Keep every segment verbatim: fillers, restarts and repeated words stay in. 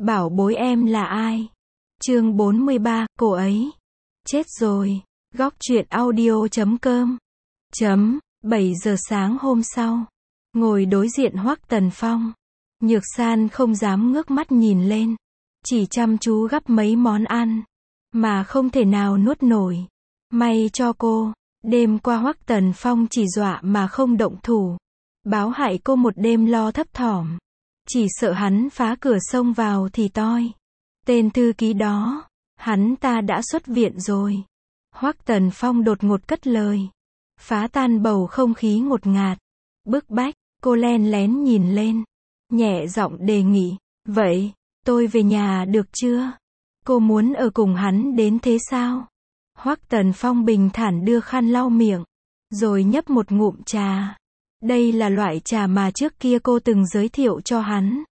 Bảo bối em là ai? Chương bốn mươi ba, cô ấy. Chết rồi. Góc truyện audio chấm com. Chấm, bảy giờ sáng hôm sau. Ngồi đối diện Hoắc Tần Phong. Nhược San không dám ngước mắt nhìn lên. Chỉ chăm chú gắp mấy món ăn. Mà không thể nào nuốt nổi. May cho cô. Đêm qua Hoắc Tần Phong chỉ dọa mà không động thủ. Báo hại cô một đêm lo thấp thỏm. Chỉ sợ hắn phá cửa xông vào thì toi. Tên thư ký đó. Hắn ta đã xuất viện rồi. Hoắc Tần Phong đột ngột cất lời. Phá tan bầu không khí ngột ngạt. Bức bách, cô len lén nhìn lên. Nhẹ giọng đề nghị. Vậy, tôi về nhà được chưa? Cô muốn ở cùng hắn đến thế sao? Hoắc Tần Phong bình thản đưa khăn lau miệng. Rồi nhấp một ngụm trà. Đây là loại trà mà trước kia cô từng giới thiệu cho hắn.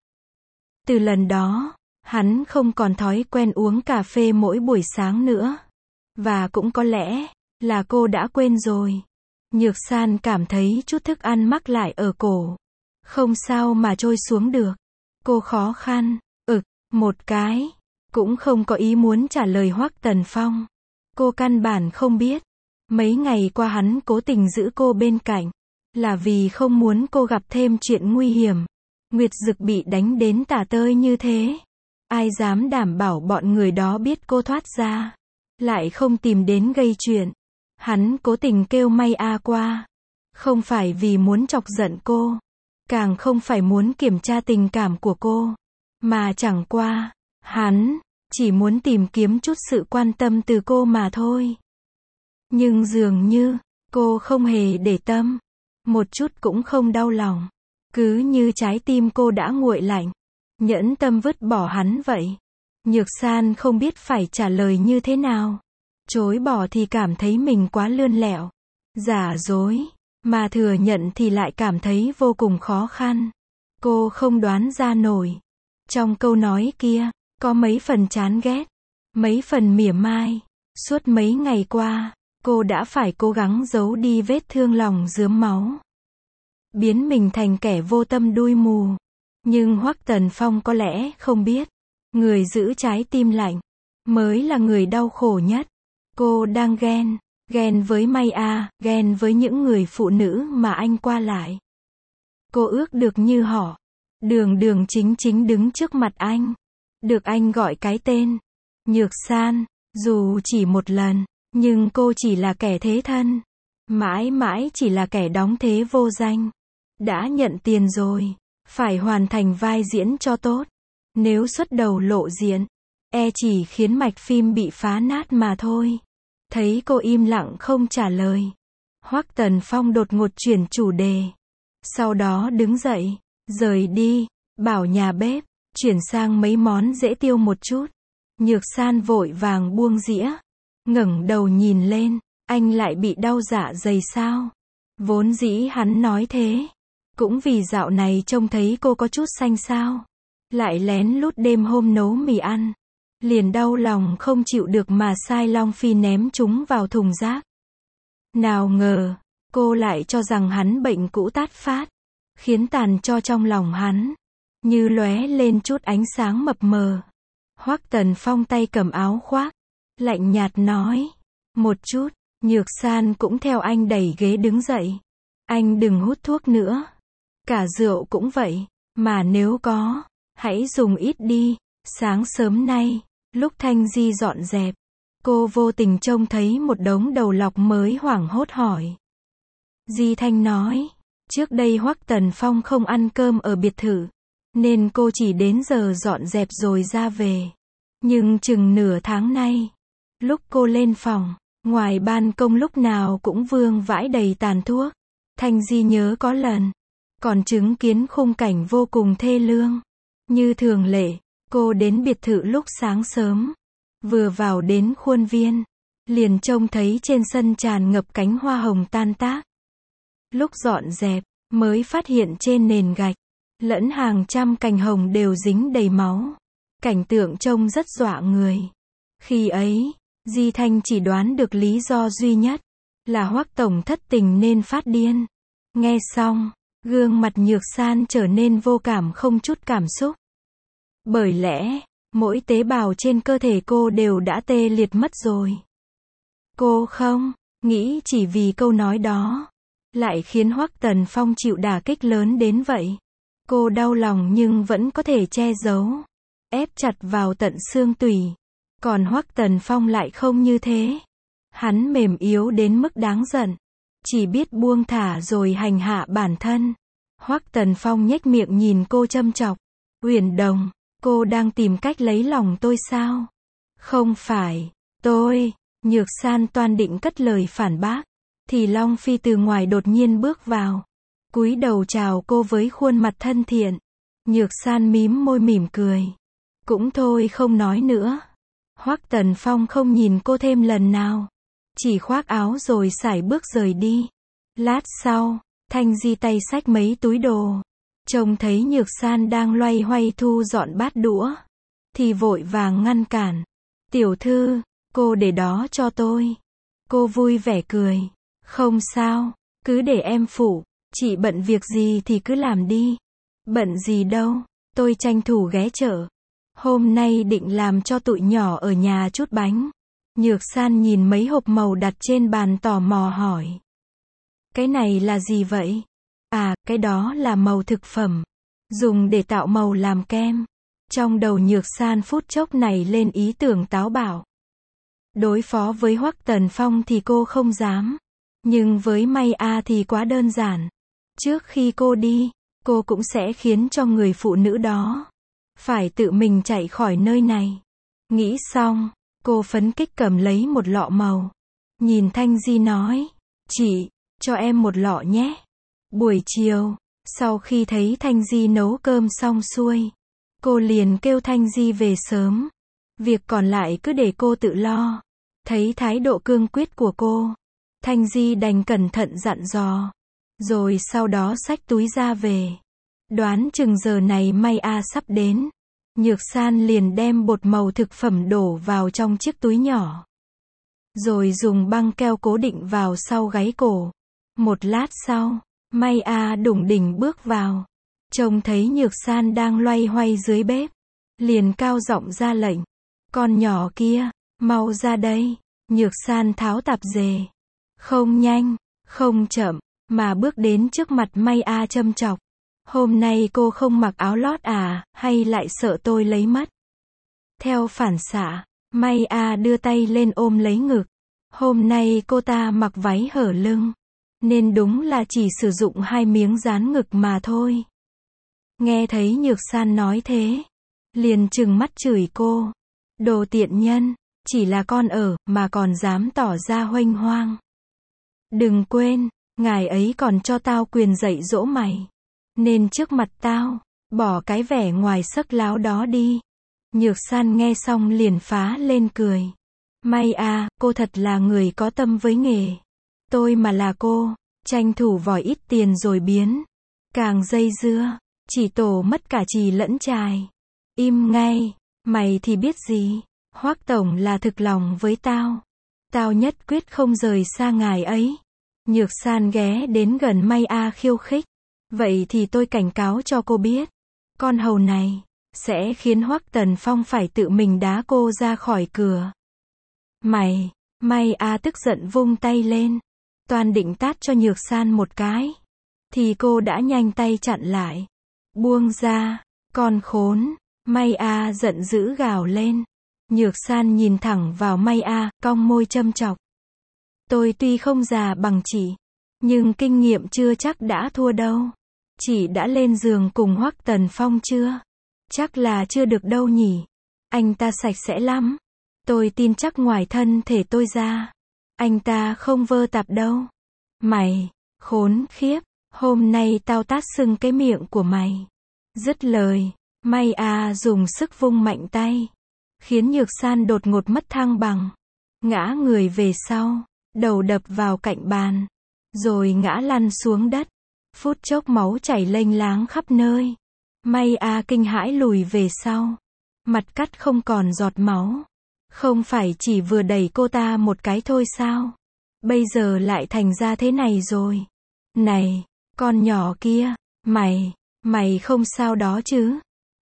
Từ lần đó, hắn không còn thói quen uống cà phê mỗi buổi sáng nữa. Và cũng có lẽ, là cô đã quên rồi. Nhược San cảm thấy chút thức ăn mắc lại ở cổ. Không sao mà trôi xuống được. Cô khó khăn, ực, một cái. Cũng không có ý muốn trả lời Hoắc Tần Phong. Cô căn bản không biết. Mấy ngày qua hắn cố tình giữ cô bên cạnh. Là vì không muốn cô gặp thêm chuyện nguy hiểm. Nguyệt Dực bị đánh đến tả tơi như thế. Ai dám đảm bảo bọn người đó biết cô thoát ra. Lại không tìm đến gây chuyện. Hắn cố tình kêu may a qua. Không phải vì muốn chọc giận cô. Càng không phải muốn kiểm tra tình cảm của cô. Mà chẳng qua. Hắn chỉ muốn tìm kiếm chút sự quan tâm từ cô mà thôi. Nhưng dường như cô không hề để tâm. Một chút cũng không đau lòng. Cứ như trái tim cô đã nguội lạnh. Nhẫn tâm vứt bỏ hắn vậy. Nhược San không biết phải trả lời như thế nào. Chối bỏ thì cảm thấy mình quá lươn lẹo. Giả dối. Mà thừa nhận thì lại cảm thấy vô cùng khó khăn. Cô không đoán ra nổi. Trong câu nói kia, có mấy phần chán ghét. Mấy phần mỉa mai. Suốt mấy ngày qua, cô đã phải cố gắng giấu đi vết thương lòng rướm máu. Biến mình thành kẻ vô tâm đuôi mù. Nhưng Hoắc Tần Phong có lẽ không biết. Người giữ trái tim lạnh. Mới là người đau khổ nhất. Cô đang ghen. Ghen với May A. Ghen với những người phụ nữ mà anh qua lại. Cô ước được như họ. Đường đường chính chính đứng trước mặt anh. Được anh gọi cái tên. Nhược San. Dù chỉ một lần. Nhưng cô chỉ là kẻ thế thân. Mãi mãi chỉ là kẻ đóng thế vô danh. Đã nhận tiền rồi. Phải hoàn thành vai diễn cho tốt. Nếu xuất đầu lộ diện. E chỉ khiến mạch phim bị phá nát mà thôi. Thấy cô im lặng không trả lời. Hoắc Tần Phong đột ngột chuyển chủ đề. Sau đó đứng dậy. Rời đi. Bảo nhà bếp. Chuyển sang mấy món dễ tiêu một chút. Nhược San vội vàng buông dĩa. Ngẩng đầu nhìn lên. Anh lại bị đau dạ dày sao? Vốn dĩ hắn nói thế. Cũng vì dạo này trông thấy cô có chút xanh xao. Lại lén lút đêm hôm nấu mì ăn. Liền đau lòng không chịu được mà sai Long Phi ném chúng vào thùng rác. Nào ngờ, cô lại cho rằng hắn bệnh cũ tát phát. Khiến tàn cho trong lòng hắn. Như lóe lên chút ánh sáng mập mờ. Hoắc Tần Phong tay cầm áo khoác. Lạnh nhạt nói. Một chút, Nhược San cũng theo anh đẩy ghế đứng dậy. Anh đừng hút thuốc nữa. Cả rượu cũng vậy. Mà nếu có, hãy dùng ít đi. Sáng sớm nay, lúc Thanh Di dọn dẹp, cô vô tình trông thấy một đống đầu lọc mới hoảng hốt hỏi. Di Thanh nói, trước đây Hoắc Tần Phong không ăn cơm ở biệt thự, nên cô chỉ đến giờ dọn dẹp rồi ra về. Nhưng chừng nửa tháng nay, lúc cô lên phòng, ngoài ban công lúc nào cũng vương vãi đầy tàn thuốc. Thanh Di nhớ có lần, còn chứng kiến khung cảnh vô cùng thê lương. Như thường lệ, cô đến biệt thự lúc sáng sớm. Vừa vào đến khuôn viên, liền trông thấy trên sân tràn ngập cánh hoa hồng tan tác. Lúc dọn dẹp, mới phát hiện trên nền gạch, lẫn hàng trăm cành hồng đều dính đầy máu. Cảnh tượng trông rất dọa người. Khi ấy, Di Thanh chỉ đoán được lý do duy nhất, là Hoắc tổng thất tình nên phát điên. Nghe xong, gương mặt Nhược San trở nên vô cảm không chút cảm xúc. Bởi lẽ, mỗi tế bào trên cơ thể cô đều đã tê liệt mất rồi. Cô không nghĩ chỉ vì câu nói đó lại khiến Hoắc Tần Phong chịu đả kích lớn đến vậy. Cô đau lòng nhưng vẫn có thể che giấu, ép chặt vào tận xương tủy. Còn Hoắc Tần Phong lại không như thế. Hắn mềm yếu đến mức đáng giận, chỉ biết buông thả rồi hành hạ bản thân. Hoắc Tần Phong nhếch miệng nhìn cô châm chọc. Uyển Đồng, cô đang tìm cách lấy lòng tôi sao? Không phải, tôi. Nhược San toan định cất lời phản bác, thì Long Phi từ ngoài đột nhiên bước vào, cúi đầu chào cô với khuôn mặt thân thiện. Nhược San mím môi mỉm cười. Cũng thôi không nói nữa. Hoắc Tần Phong không nhìn cô thêm lần nào, chỉ khoác áo rồi sải bước rời đi. Lát sau, Thanh Di tay xách mấy túi đồ, trông thấy Nhược San đang loay hoay thu dọn bát đũa, thì vội vàng ngăn cản. Tiểu thư, cô để đó cho tôi. Cô vui vẻ cười. Không sao, cứ để em phụ, chị bận việc gì thì cứ làm đi. Bận gì đâu, tôi tranh thủ ghé chợ. Hôm nay định làm cho tụi nhỏ ở nhà chút bánh. Nhược San nhìn mấy hộp màu đặt trên bàn tò mò hỏi. Cái này là gì vậy? À, cái đó là màu thực phẩm, dùng để tạo màu làm kem. Trong đầu Nhược San phút chốc này lên ý tưởng táo bạo. Đối phó với Hoắc Tần Phong thì cô không dám, nhưng với May A thì quá đơn giản. Trước khi cô đi, cô cũng sẽ khiến cho người phụ nữ đó phải tự mình chạy khỏi nơi này. Nghĩ xong, cô phấn kích cầm lấy một lọ màu. Nhìn Thanh Di nói, chị, cho em một lọ nhé. Buổi chiều, sau khi thấy Thanh Di nấu cơm xong xuôi, cô liền kêu Thanh Di về sớm. Việc còn lại cứ để cô tự lo. Thấy thái độ cương quyết của cô, Thanh Di đành cẩn thận dặn dò. Rồi sau đó xách túi ra về. Đoán chừng giờ này May A sắp đến. Nhược San liền đem bột màu thực phẩm đổ vào trong chiếc túi nhỏ, rồi dùng băng keo cố định vào sau gáy cổ. Một lát sau, May A đủng đỉnh bước vào. Trông thấy Nhược San đang loay hoay dưới bếp, liền cao giọng ra lệnh. Con nhỏ kia, mau ra đây. Nhược San tháo tạp dề. Không nhanh, không chậm, mà bước đến trước mặt May A châm chọc. Hôm nay cô không mặc áo lót à, hay lại sợ tôi lấy mất? Theo phản xạ, May A đưa tay lên ôm lấy ngực. Hôm nay cô ta mặc váy hở lưng, nên đúng là chỉ sử dụng hai miếng dán ngực mà thôi. Nghe thấy Nhược San nói thế, liền trừng mắt chửi cô. Đồ tiện nhân, chỉ là con ở, mà còn dám tỏ ra huênh hoang. Đừng quên, ngài ấy còn cho tao quyền dạy dỗ mày. Nên trước mặt tao, bỏ cái vẻ ngoài sắc láo đó đi. Nhược San nghe xong liền phá lên cười. May à, cô thật là người có tâm với nghề. Tôi mà là cô, tranh thủ vòi ít tiền rồi biến. Càng dây dưa, chỉ tổ mất cả chì lẫn chài. Im ngay, mày thì biết gì. Hoắc tổng là thực lòng với tao. Tao nhất quyết không rời xa ngài ấy. Nhược San ghé đến gần May A khiêu khích. Vậy thì tôi cảnh cáo cho cô biết. Con hầu này, sẽ khiến Hoắc Tần Phong phải tự mình đá cô ra khỏi cửa. Mày, May A tức giận vung tay lên. Toan định tát cho Nhược San một cái. Thì cô đã nhanh tay chặn lại. Buông ra, con khốn. May A giận dữ gào lên. Nhược San nhìn thẳng vào May A, cong môi châm chọc. Tôi tuy không già bằng chị, nhưng kinh nghiệm chưa chắc đã thua đâu. Chị đã lên giường cùng Hoắc Tần Phong chưa? Chắc là chưa được đâu nhỉ. Anh ta sạch sẽ lắm. Tôi tin chắc ngoài thân thể tôi ra, anh ta không vơ tạp đâu. Mày, khốn khiếp, hôm nay tao tát sưng cái miệng của mày. Dứt lời, May A dùng sức vung mạnh tay, khiến Nhược San đột ngột mất thăng bằng, ngã người về sau, đầu đập vào cạnh bàn, rồi ngã lăn xuống đất. Phút chốc máu chảy lênh láng khắp nơi. May A kinh hãi lùi về sau, mặt cắt không còn giọt máu. Không phải chỉ vừa đẩy cô ta một cái thôi sao? Bây giờ lại thành ra thế này rồi. Này, con nhỏ kia, mày, mày không sao đó chứ?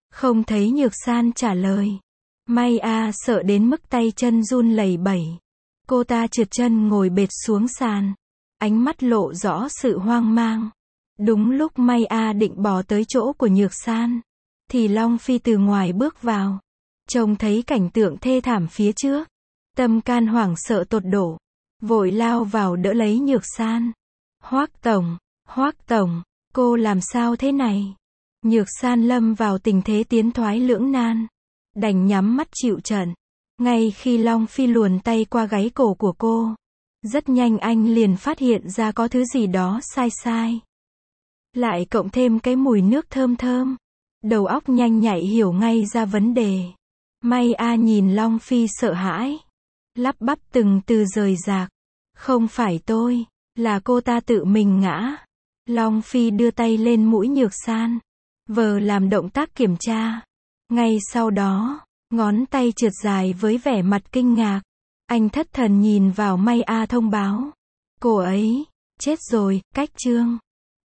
Không thấy Nhược San trả lời. May A sợ đến mức tay chân run lẩy bẩy. Cô ta trượt chân ngồi bệt xuống sàn. Ánh mắt lộ rõ sự hoang mang. Đúng lúc May A định bò tới chỗ của Nhược San, thì Long Phi từ ngoài bước vào. Trông thấy cảnh tượng thê thảm phía trước. Tâm can hoảng sợ tột độ. Vội lao vào đỡ lấy Nhược San. Hoác Tổng, Hoác Tổng, cô làm sao thế này? Nhược San lâm vào tình thế tiến thoái lưỡng nan. Đành nhắm mắt chịu trận. Ngay khi Long Phi luồn tay qua gáy cổ của cô, rất nhanh anh liền phát hiện ra có thứ gì đó sai sai. Lại cộng thêm cái mùi nước thơm thơm. Đầu óc nhanh nhạy hiểu ngay ra vấn đề. May A nhìn Long Phi sợ hãi. Lắp bắp từng từ rời rạc. Không phải tôi, là cô ta tự mình ngã. Long Phi đưa tay lên mũi Nhược San, vờ làm động tác kiểm tra. Ngay sau đó, ngón tay trượt dài với vẻ mặt kinh ngạc. Anh thất thần nhìn vào May A thông báo. Cô ấy, chết rồi, cách chương.